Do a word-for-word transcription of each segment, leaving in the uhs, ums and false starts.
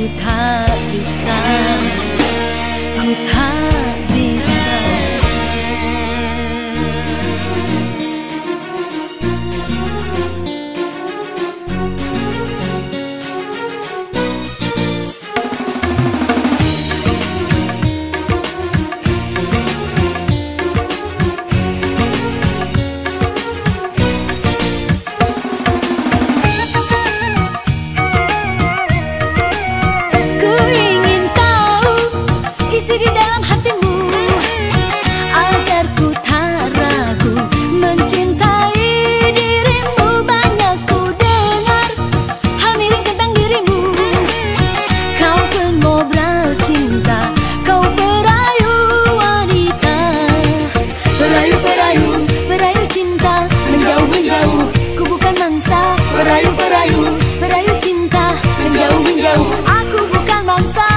tak bisa, ku tak bisa. Berayu, berayu, berayu cinta, menjauh, menjauh. Aku bukan mangsa.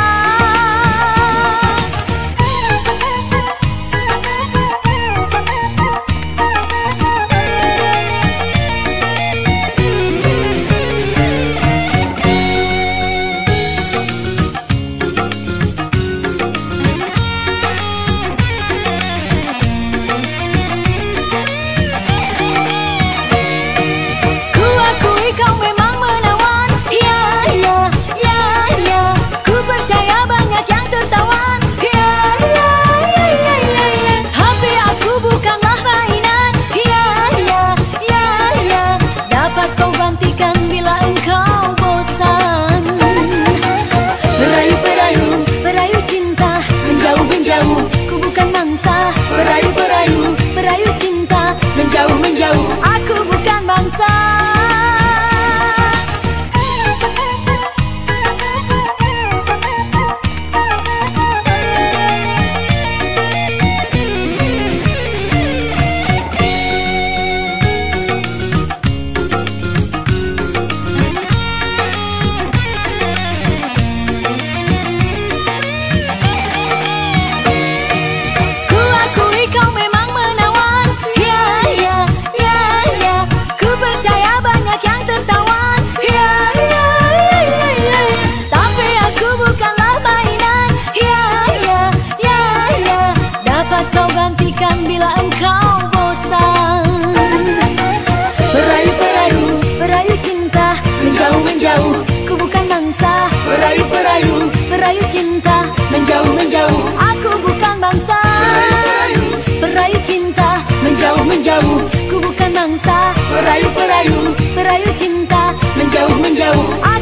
Berayu, berayu, berayu cinta, menjauh, menjauh. Aku bukan bangsa. Bila engkau bosan. Berayu, berayu, berayu cinta, menjauh, menjauh. Ku bukan bangsa. Berayu, berayu, berayu cinta, menjauh, menjauh. Aku bukan bangsa. Berayu, berayu, berayu cinta, menjauh, menjauh. Ku bukan bangsa. Berayu, berayu, berayu cinta, menjauh, menjauh.